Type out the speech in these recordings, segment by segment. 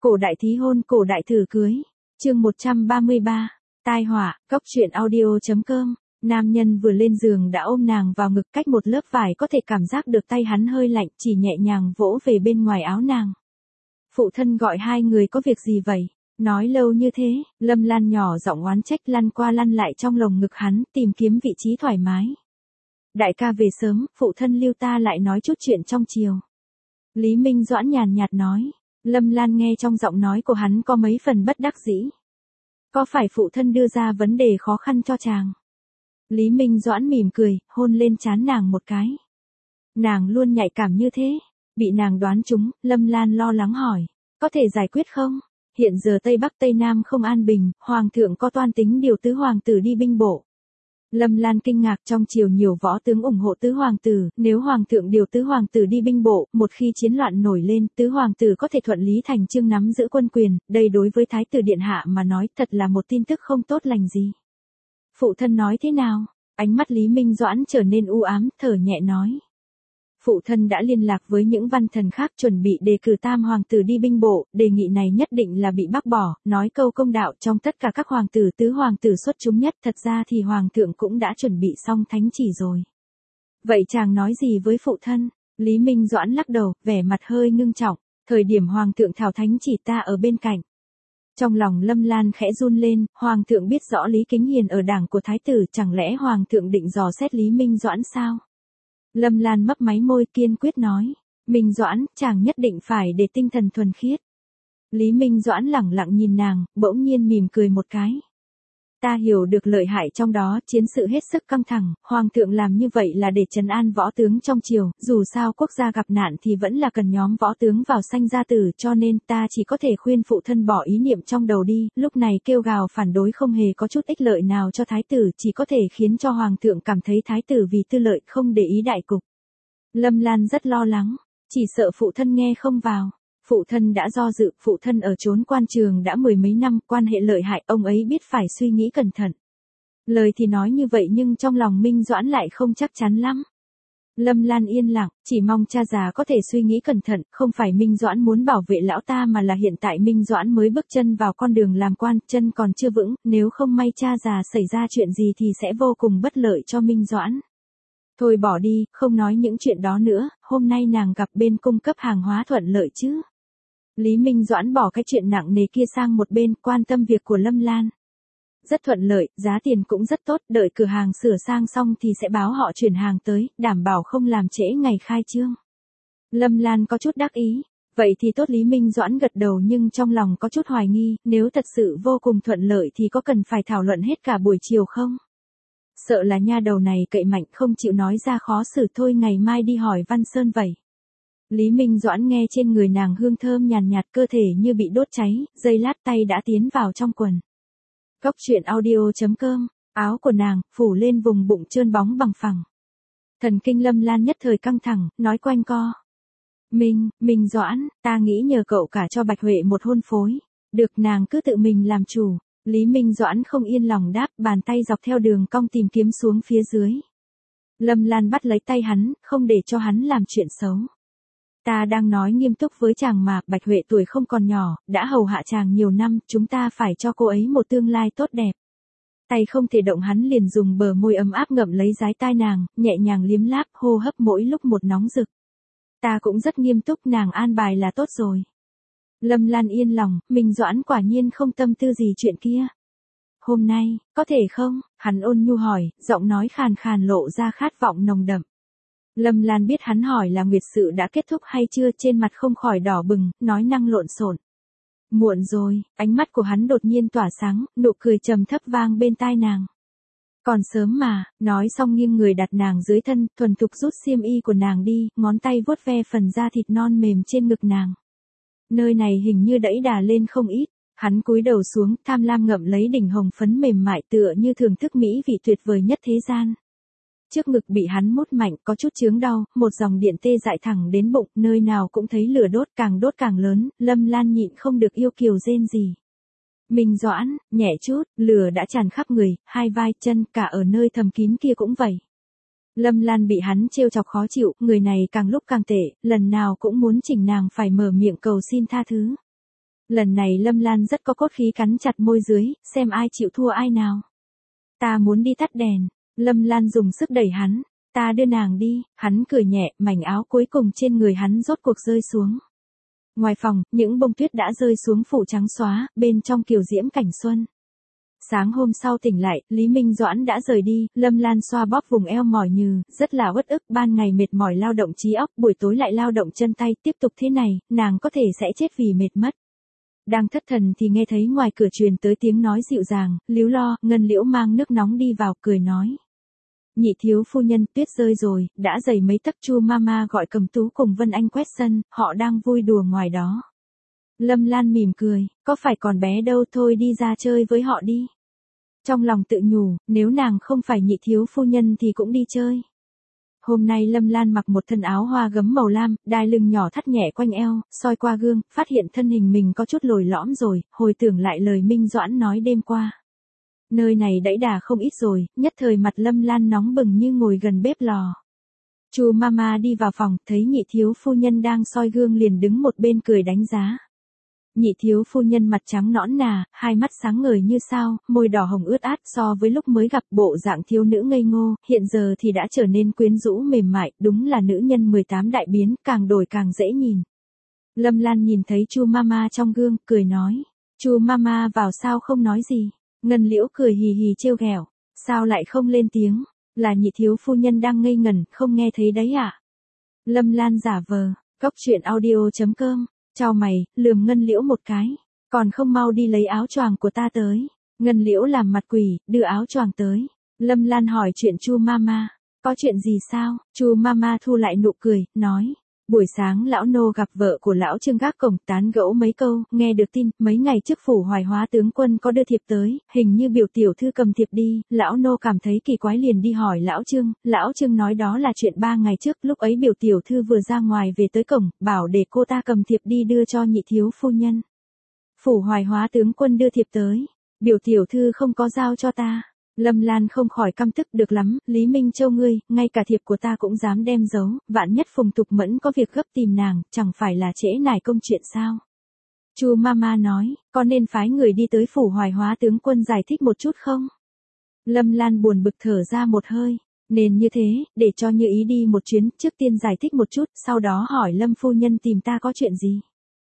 Cổ đại thí hôn, cổ đại thử cưới. Chương 133. Tai họa. Cóc truyện audio.com. Nam nhân vừa lên giường đã ôm nàng vào ngực, cách một lớp vải có thể cảm giác được tay hắn hơi lạnh, chỉ nhẹ nhàng vỗ về bên ngoài áo nàng. Phụ thân gọi hai người có việc gì vậy? Nói lâu như thế, Lâm Lan nhỏ giọng oán trách, lăn qua lăn lại trong lồng ngực hắn, tìm kiếm vị trí thoải mái. Đại ca về sớm, phụ thân lưu ta lại nói chút chuyện trong chiều. Lý Minh Doãn nhàn nhạt nói. Lâm Lan nghe trong giọng nói của hắn có mấy phần bất đắc dĩ. Có phải phụ thân đưa ra vấn đề khó khăn cho chàng? Lý Minh Doãn mỉm cười, hôn lên trán nàng một cái. Nàng luôn nhạy cảm như thế. Bị nàng đoán trúng, Lâm Lan lo lắng hỏi. Có thể giải quyết không? Hiện giờ Tây Bắc Tây Nam không an bình, Hoàng thượng có toan tính điều tứ hoàng tử đi binh bộ. Lâm Lan kinh ngạc, trong triều nhiều võ tướng ủng hộ tứ hoàng tử, nếu hoàng thượng điều tứ hoàng tử đi binh bộ, một khi chiến loạn nổi lên, tứ hoàng tử có thể thuận lý thành chương nắm giữ quân quyền, đây đối với thái tử điện hạ mà nói thật là một tin tức không tốt lành gì. Phụ thân nói thế nào? Ánh mắt Lý Minh Doãn trở nên u ám, thở nhẹ nói. Phụ thân đã liên lạc với những văn thần khác chuẩn bị đề cử tam hoàng tử đi binh bộ, đề nghị này nhất định là bị bác bỏ, nói câu công đạo trong tất cả các hoàng tử tứ hoàng tử xuất chúng nhất, thật ra thì hoàng thượng cũng đã chuẩn bị xong thánh chỉ rồi. Vậy chàng nói gì với phụ thân? Lý Minh Doãn lắc đầu, vẻ mặt hơi ngưng trọng, thời điểm hoàng thượng thảo thánh chỉ ta ở bên cạnh. Trong lòng Lâm Lan khẽ run lên, hoàng thượng biết rõ Lý Kính Hiền ở đảng của thái tử, chẳng lẽ hoàng thượng định dò xét Lý Minh Doãn sao? Lâm Lan mấp máy môi, kiên quyết nói. Minh Doãn, chàng nhất định phải để tinh thần thuần khiết. Lý Minh Doãn lẳng lặng nhìn nàng, bỗng nhiên mỉm cười một cái. Ta hiểu được lợi hại trong đó, chiến sự hết sức căng thẳng, hoàng thượng làm như vậy là để trấn an võ tướng trong triều, dù sao quốc gia gặp nạn thì vẫn là cần nhóm võ tướng vào sanh gia tử, cho nên ta chỉ có thể khuyên phụ thân bỏ ý niệm trong đầu đi, lúc này kêu gào phản đối không hề có chút ích lợi nào cho thái tử, chỉ có thể khiến cho hoàng thượng cảm thấy thái tử vì tư lợi không để ý đại cục. Lâm Lan rất lo lắng, chỉ sợ phụ thân nghe không vào. Phụ thân đã do dự, phụ thân ở trốn quan trường đã mười mấy năm, quan hệ lợi hại, ông ấy biết phải suy nghĩ cẩn thận. Lời thì nói như vậy nhưng trong lòng Minh Doãn lại không chắc chắn lắm. Lâm Lan yên lặng, chỉ mong cha già có thể suy nghĩ cẩn thận, không phải Minh Doãn muốn bảo vệ lão ta mà là hiện tại Minh Doãn mới bước chân vào con đường làm quan, chân còn chưa vững, nếu không may cha già xảy ra chuyện gì thì sẽ vô cùng bất lợi cho Minh Doãn. Thôi bỏ đi, không nói những chuyện đó nữa, hôm nay nàng gặp bên cung cấp hàng hóa thuận lợi chứ. Lý Minh Doãn bỏ cái chuyện nặng nề kia sang một bên, quan tâm việc của Lâm Lan. Rất thuận lợi, giá tiền cũng rất tốt, đợi cửa hàng sửa sang xong thì sẽ báo họ chuyển hàng tới, đảm bảo không làm trễ ngày khai trương. Lâm Lan có chút đắc ý, vậy thì tốt. Lý Minh Doãn gật đầu nhưng trong lòng có chút hoài nghi, nếu thật sự vô cùng thuận lợi thì có cần phải thảo luận hết cả buổi chiều không? Sợ là nha đầu này cậy mạnh không chịu nói ra khó xử, thôi ngày mai đi hỏi Văn Sơn vậy. Lý Minh Doãn nghe trên người nàng hương thơm nhàn nhạt, cơ thể như bị đốt cháy, giây lát tay đã tiến vào trong quần. Cóc truyện audio.com, áo của nàng, phủ lên vùng bụng trơn bóng bằng phẳng. Thần kinh Lâm Lan nhất thời căng thẳng, nói quanh co. Minh Doãn, ta nghĩ nhờ cậu cả cho Bạch Huệ một hôn phối. Được, nàng cứ tự mình làm chủ. Lý Minh Doãn không yên lòng đáp, bàn tay dọc theo đường cong tìm kiếm xuống phía dưới. Lâm Lan bắt lấy tay hắn, không để cho hắn làm chuyện xấu. Ta đang nói nghiêm túc với chàng mà, Bạch Huệ tuổi không còn nhỏ, đã hầu hạ chàng nhiều năm, chúng ta phải cho cô ấy một tương lai tốt đẹp. Tay không thể động, hắn liền dùng bờ môi ấm áp ngậm lấy dái tai nàng, nhẹ nhàng liếm láp, hô hấp mỗi lúc một nóng rực. Ta cũng rất nghiêm túc, nàng an bài là tốt rồi. Lâm Lan yên lòng, Minh Doãn quả nhiên không tâm tư gì chuyện kia. Hôm nay, có thể không? Hắn ôn nhu hỏi, giọng nói khàn khàn lộ ra khát vọng nồng đậm. Lâm Lan biết hắn hỏi là nguyệt sự đã kết thúc hay chưa, trên mặt không khỏi đỏ bừng, nói năng lộn xộn. Muộn rồi, ánh mắt của hắn đột nhiên tỏa sáng, nụ cười trầm thấp vang bên tai nàng. Còn sớm mà, nói xong nghiêng người đặt nàng dưới thân, thuần thục rút xiêm y của nàng đi, ngón tay vuốt ve phần da thịt non mềm trên ngực nàng. Nơi này hình như đẫy đà lên không ít, hắn cúi đầu xuống, tham lam ngậm lấy đỉnh hồng phấn mềm mại tựa như thưởng thức mỹ vị tuyệt vời nhất thế gian. Trước ngực bị hắn mút mạnh, có chút chướng đau, một dòng điện tê dại thẳng đến bụng, nơi nào cũng thấy lửa đốt càng lớn, Lâm Lan nhịn không được yêu kiều rên rỉ. Minh Doãn, nhẹ chút, lửa đã tràn khắp người, hai vai, chân, cả ở nơi thầm kín kia cũng vậy. Lâm Lan bị hắn trêu chọc khó chịu, người này càng lúc càng tệ, lần nào cũng muốn chỉnh nàng phải mở miệng cầu xin tha thứ. Lần này Lâm Lan rất có cốt khí cắn chặt môi dưới, xem ai chịu thua ai nào. Ta muốn đi tắt đèn. Lâm Lan dùng sức đẩy hắn. Ta đưa nàng đi. Hắn cười nhẹ, mảnh áo cuối cùng trên người hắn rốt cuộc rơi xuống. Ngoài phòng, những bông tuyết đã rơi xuống phủ trắng xóa, bên trong kiều diễm cảnh xuân. Sáng hôm sau tỉnh lại, Lý Minh Doãn đã rời đi, Lâm Lan xoa bóp vùng eo mỏi nhừ, rất là uất ức, ban ngày mệt mỏi lao động trí óc, buổi tối lại lao động chân tay, tiếp tục thế này, nàng có thể sẽ chết vì mệt mất. Đang thất thần thì nghe thấy ngoài cửa truyền tới tiếng nói dịu dàng, líu lo, Ngân Liễu mang nước nóng đi vào, cười nói. Nhị thiếu phu nhân, tuyết rơi rồi, đã dày mấy tấc. Chu mama gọi Cầm Tú cùng Vân Anh quét sân, họ đang vui đùa ngoài đó. Lâm Lan mỉm cười, có phải còn bé đâu, thôi đi ra chơi với họ đi. Trong lòng tự nhủ, nếu nàng không phải nhị thiếu phu nhân thì cũng đi chơi. Hôm nay Lâm Lan mặc một thân áo hoa gấm màu lam, đai lưng nhỏ thắt nhẹ quanh eo, soi qua gương, phát hiện thân hình mình có chút lồi lõm rồi, hồi tưởng lại lời Minh Doãn nói đêm qua. Nơi này đẫy đà không ít rồi, nhất thời mặt Lâm Lan nóng bừng như ngồi gần bếp lò. Chu mama đi vào phòng, thấy nhị thiếu phu nhân đang soi gương liền đứng một bên cười đánh giá. Nhị thiếu phu nhân mặt trắng nõn nà, hai mắt sáng ngời như sao, môi đỏ hồng ướt át, so với lúc mới gặp bộ dạng thiếu nữ ngây ngô, hiện giờ thì đã trở nên quyến rũ mềm mại, đúng là nữ nhân 18 đại biến, càng đổi càng dễ nhìn. Lâm Lan nhìn thấy Chu mama trong gương, cười nói. Chu mama vào sao không nói gì? Ngân Liễu cười hì hì trêu ghẹo. Sao lại không lên tiếng? Là nhị thiếu phu nhân đang ngây ngẩn, không nghe thấy đấy à? Lâm Lan giả vờ. Cốc truyện audio.com. Chào mày, lườm Ngân Liễu một cái. Còn không mau đi lấy áo choàng của ta tới. Ngân Liễu làm mặt quỷ, đưa áo choàng tới. Lâm Lan hỏi chuyện Chu mama. Có chuyện gì sao? Chu mama thu lại nụ cười, nói. Buổi sáng lão nô gặp vợ của lão Trương gác cổng, tán gẫu mấy câu, nghe được tin, mấy ngày trước phủ Hoài Hóa tướng quân có đưa thiệp tới, hình như biểu tiểu thư cầm thiệp đi, lão nô cảm thấy kỳ quái liền đi hỏi lão Trương nói đó là chuyện 3 ngày trước, lúc ấy biểu tiểu thư vừa ra ngoài về tới cổng, bảo để cô ta cầm thiệp đi đưa cho nhị thiếu phu nhân. Phủ Hoài Hóa tướng quân đưa thiệp tới, biểu tiểu thư không có giao cho ta. Lâm Lan không khỏi căm tức, được lắm, Lý Minh Châu ngươi, ngay cả thiệp của ta cũng dám đem giấu, vạn nhất Phùng Tục Mẫn có việc gấp tìm nàng, chẳng phải là trễ nải công chuyện sao? Chu mama nói, có nên phái người đi tới phủ Hoài Hóa tướng quân giải thích một chút không? Lâm Lan buồn bực thở ra một hơi, nên như thế, để cho Như Ý đi một chuyến, trước tiên giải thích một chút, sau đó hỏi Lâm phu nhân tìm ta có chuyện gì?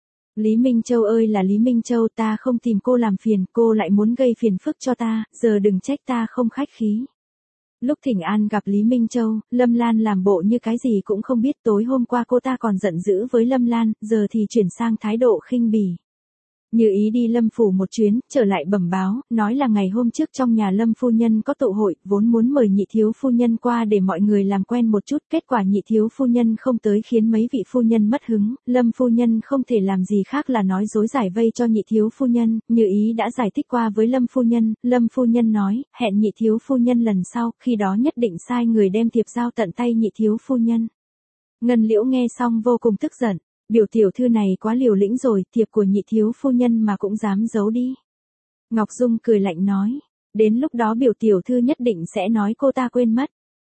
Lý Minh Châu ơi là Lý Minh Châu, ta không tìm cô làm phiền, cô lại muốn gây phiền phức cho ta, giờ đừng trách ta không khách khí. Lúc thỉnh an gặp Lý Minh Châu, Lâm Lan làm bộ như cái gì cũng không biết, tối hôm qua cô ta còn giận dữ với Lâm Lan, giờ thì chuyển sang thái độ khinh bỉ. Như Ý đi Lâm phủ một chuyến, trở lại bẩm báo, nói là ngày hôm trước trong nhà Lâm phu nhân có tụ hội, vốn muốn mời nhị thiếu phu nhân qua để mọi người làm quen một chút, kết quả nhị thiếu phu nhân không tới khiến mấy vị phu nhân mất hứng, Lâm phu nhân không thể làm gì khác là nói dối giải vây cho nhị thiếu phu nhân, Như Ý đã giải thích qua với Lâm phu nhân nói, hẹn nhị thiếu phu nhân lần sau, khi đó nhất định sai người đem thiệp giao tận tay nhị thiếu phu nhân. Ngân Liễu nghe xong vô cùng tức giận. Biểu tiểu thư này quá liều lĩnh rồi, thiệp của nhị thiếu phu nhân mà cũng dám giấu đi. Ngọc Dung cười lạnh nói, đến lúc đó biểu tiểu thư nhất định sẽ nói cô ta quên mất.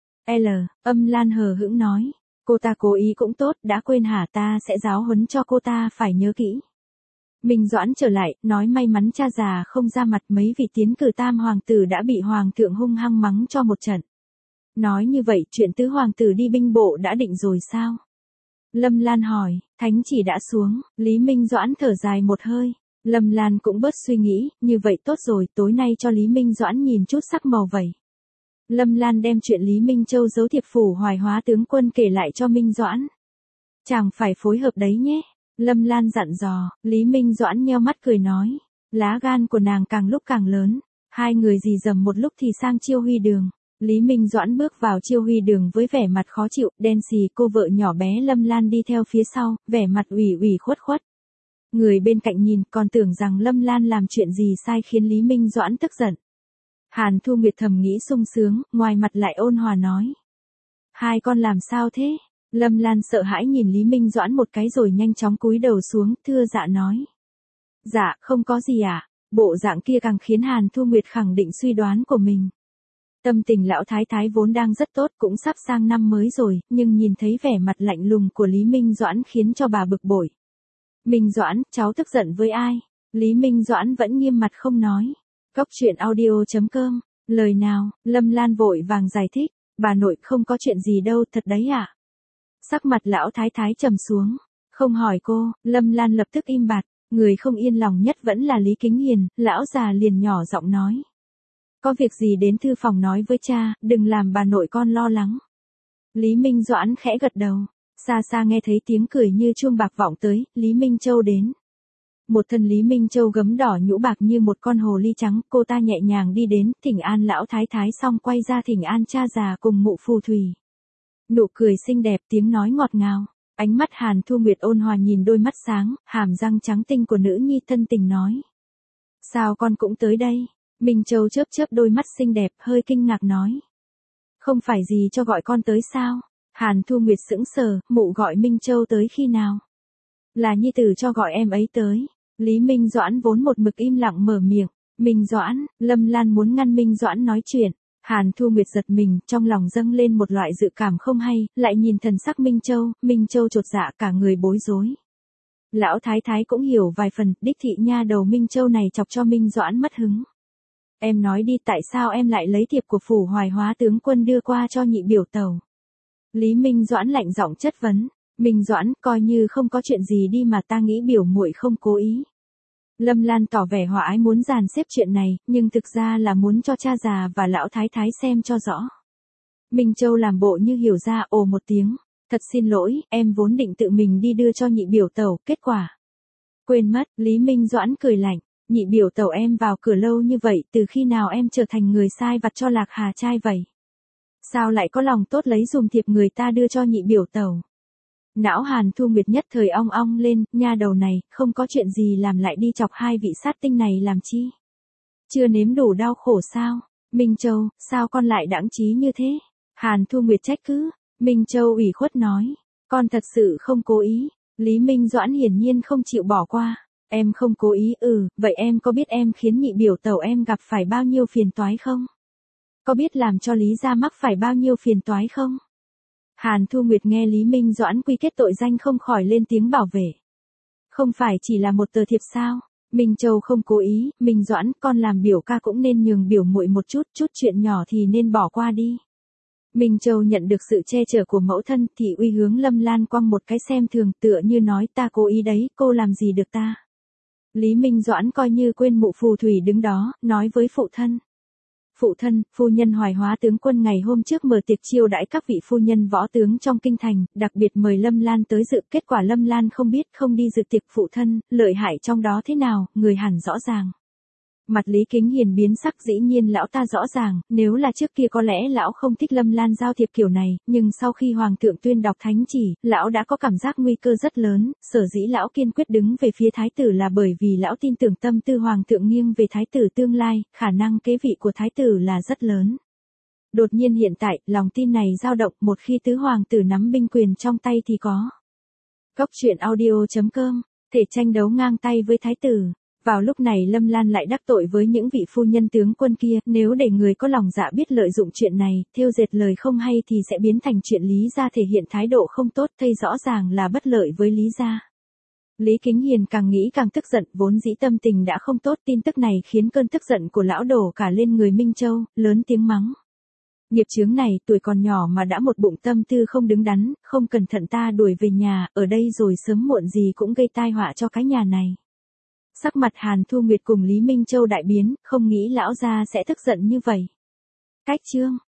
Âm Lan hờ hững nói, cô ta cố ý cũng tốt, đã quên hả, ta sẽ giáo huấn cho cô ta phải nhớ kỹ. Minh Doãn trở lại, nói may mắn cha già không ra mặt, mấy vị tiến cử tam hoàng tử đã bị hoàng thượng hung hăng mắng cho một trận. Nói như vậy, chuyện tứ hoàng tử đi binh bộ đã định rồi sao? Lâm Lan hỏi, thánh chỉ đã xuống, Lý Minh Doãn thở dài một hơi. Lâm Lan cũng bớt suy nghĩ, như vậy tốt rồi, tối nay cho Lý Minh Doãn nhìn chút sắc màu vẩy. Lâm Lan đem chuyện Lý Minh Châu giấu thiệp phủ Hoài Hóa tướng quân kể lại cho Minh Doãn. Chàng phải phối hợp đấy nhé. Lâm Lan dặn dò, Lý Minh Doãn nheo mắt cười nói. Lá gan của nàng càng lúc càng lớn. Hai người rì rầm một lúc thì sang Chiêu Huy đường. Lý Minh Doãn bước vào Chiêu Huy đường với vẻ mặt khó chịu, đen xì, cô vợ nhỏ bé Lâm Lan đi theo phía sau, vẻ mặt ủy khuất. Người bên cạnh nhìn còn tưởng rằng Lâm Lan làm chuyện gì sai khiến Lý Minh Doãn tức giận. Hàn Thu Nguyệt thầm nghĩ sung sướng, ngoài mặt lại ôn hòa nói. Hai con làm sao thế? Lâm Lan sợ hãi nhìn Lý Minh Doãn một cái rồi nhanh chóng cúi đầu xuống, thưa dạ nói. Dạ, không có gì ạ. Bộ dạng kia càng khiến Hàn Thu Nguyệt khẳng định suy đoán của mình. Tâm tình lão thái thái vốn đang rất tốt, cũng sắp sang năm mới rồi, nhưng nhìn thấy vẻ mặt lạnh lùng của Lý Minh Doãn khiến cho bà bực bội. Minh Doãn, cháu tức giận với ai? Lý Minh Doãn vẫn nghiêm mặt không nói. Cốc truyện audio.com, lời nào, Lâm Lan vội vàng giải thích, bà nội không có chuyện gì đâu thật đấy ạ. Sắc mặt lão thái thái trầm xuống, không hỏi cô, Lâm Lan lập tức im bặt, người không yên lòng nhất vẫn là Lý Kính Hiền, lão già liền nhỏ giọng nói. Có việc gì đến thư phòng nói với cha, đừng làm bà nội con lo lắng. Lý Minh Doãn khẽ gật đầu, xa xa nghe thấy tiếng cười như chuông bạc vọng tới, Lý Minh Châu đến. Một thân Lý Minh Châu gấm đỏ nhũ bạc như một con hồ ly trắng, cô ta nhẹ nhàng đi đến, thỉnh an lão thái thái xong quay ra thỉnh an cha già cùng mụ phù thủy. Nụ cười xinh đẹp, tiếng nói ngọt ngào, ánh mắt Hàn Thu Nguyệt ôn hòa nhìn đôi mắt sáng, hàm răng trắng tinh của nữ nhi thân tình nói. Sao con cũng tới đây? Minh Châu chớp chớp đôi mắt xinh đẹp, hơi kinh ngạc nói. Không phải gì cho gọi con tới sao? Hàn Thu Nguyệt sững sờ, mụ gọi Minh Châu tới khi nào? Là nhi tử cho gọi em ấy tới. Lý Minh Doãn vốn một mực im lặng mở miệng. Minh Doãn, Lâm Lan muốn ngăn Minh Doãn nói chuyện. Hàn Thu Nguyệt giật mình, trong lòng dâng lên một loại dự cảm không hay, lại nhìn thần sắc Minh Châu chột dạ cả người bối rối. Lão thái thái cũng hiểu vài phần, đích thị nha đầu Minh Châu này chọc cho Minh Doãn mất hứng. Em nói đi, tại sao em lại lấy thiệp của Phủ Hoài Hóa tướng quân đưa qua cho nhị biểu tẩu? Lý Minh Doãn lạnh giọng chất vấn. Minh Doãn, coi như không có chuyện gì đi mà ta nghĩ biểu muội không cố ý. Lâm Lan tỏ vẻ hòa ái muốn dàn xếp chuyện này, nhưng thực ra là muốn cho cha già và lão thái thái xem cho rõ. Minh Châu làm bộ như hiểu ra, ồ một tiếng. Thật xin lỗi, em vốn định tự mình đi đưa cho nhị biểu tẩu, kết quả. Quên mất, Lý Minh Doãn cười lạnh. Nhị biểu tẩu em vào cửa lâu như vậy, từ khi nào em trở thành người sai vặt cho Lạc Hà trai vậy? Sao lại có lòng tốt lấy dùm thiệp người ta đưa cho nhị biểu tẩu? Não Hàn Thu Nguyệt nhất thời ong ong lên, nha đầu này, không có chuyện gì làm lại đi chọc hai vị sát tinh này làm chi? Chưa nếm đủ đau khổ sao? Minh Châu, sao con lại đãng trí như thế? Hàn Thu Nguyệt trách cứ. Minh Châu ủy khuất nói, con thật sự không cố ý. Lý Minh Doãn hiển nhiên không chịu bỏ qua. Em không cố ý, vậy em có biết em khiến nhị biểu tẩu em gặp phải bao nhiêu phiền toái không? Có biết làm cho Lý gia mắc phải bao nhiêu phiền toái không? Hàn Thu Nguyệt nghe Lý Minh Doãn quy kết tội danh không khỏi lên tiếng bảo vệ. Không phải chỉ là một tờ thiệp sao? Minh Châu không cố ý, Minh Doãn, con làm biểu ca cũng nên nhường biểu muội một chút chuyện nhỏ thì nên bỏ qua đi. Minh Châu nhận được sự che chở của mẫu thân thì uy hướng Lâm Lan quăng một cái xem thường, tựa như nói ta cố ý đấy, cô làm gì được ta. Lý Minh Doãn coi như quên mụ phù thủy đứng đó, nói với phụ thân. Phụ thân, phu nhân Hoài Hóa tướng quân ngày hôm trước mở tiệc chiêu đãi các vị phu nhân võ tướng trong kinh thành, đặc biệt mời Lâm Lan tới dự, kết quả Lâm Lan không biết không đi dự tiệc. Phụ thân, lợi hại trong đó thế nào, người hẳn rõ ràng. Mặt Lý Kính Hiền biến sắc, dĩ nhiên lão ta rõ ràng, nếu là trước kia có lẽ lão không thích Lâm Lan giao thiệp kiểu này, nhưng sau khi Hoàng thượng tuyên đọc thánh chỉ, lão đã có cảm giác nguy cơ rất lớn, sở dĩ lão kiên quyết đứng về phía thái tử là bởi vì lão tin tưởng tâm tư Hoàng thượng nghiêng về thái tử tương lai, khả năng kế vị của thái tử là rất lớn. Đột nhiên hiện tại, lòng tin này dao động, một khi tứ hoàng tử nắm binh quyền trong tay thì có. Cốc truyện audio.com, thể tranh đấu ngang tay với thái tử. Vào lúc này Lâm Lan lại đắc tội với những vị phu nhân tướng quân kia, nếu để người có lòng dạ biết lợi dụng chuyện này, thêu dệt lời không hay thì sẽ biến thành chuyện Lý gia thể hiện thái độ không tốt, thấy rõ ràng là bất lợi với Lý gia. Lý Kính Hiền càng nghĩ càng tức giận, vốn dĩ tâm tình đã không tốt, tin tức này khiến cơn tức giận của lão đổ cả lên người Minh Châu, lớn tiếng mắng. Nghiệp chướng này, tuổi còn nhỏ mà đã một bụng tâm tư không đứng đắn, không cẩn thận ta đuổi về nhà, ở đây rồi sớm muộn gì cũng gây tai họa cho cái nhà này. Sắc mặt Hàn Thu Nguyệt cùng Lý Minh Châu đại biến, không nghĩ lão gia sẽ tức giận như vậy. Cách chương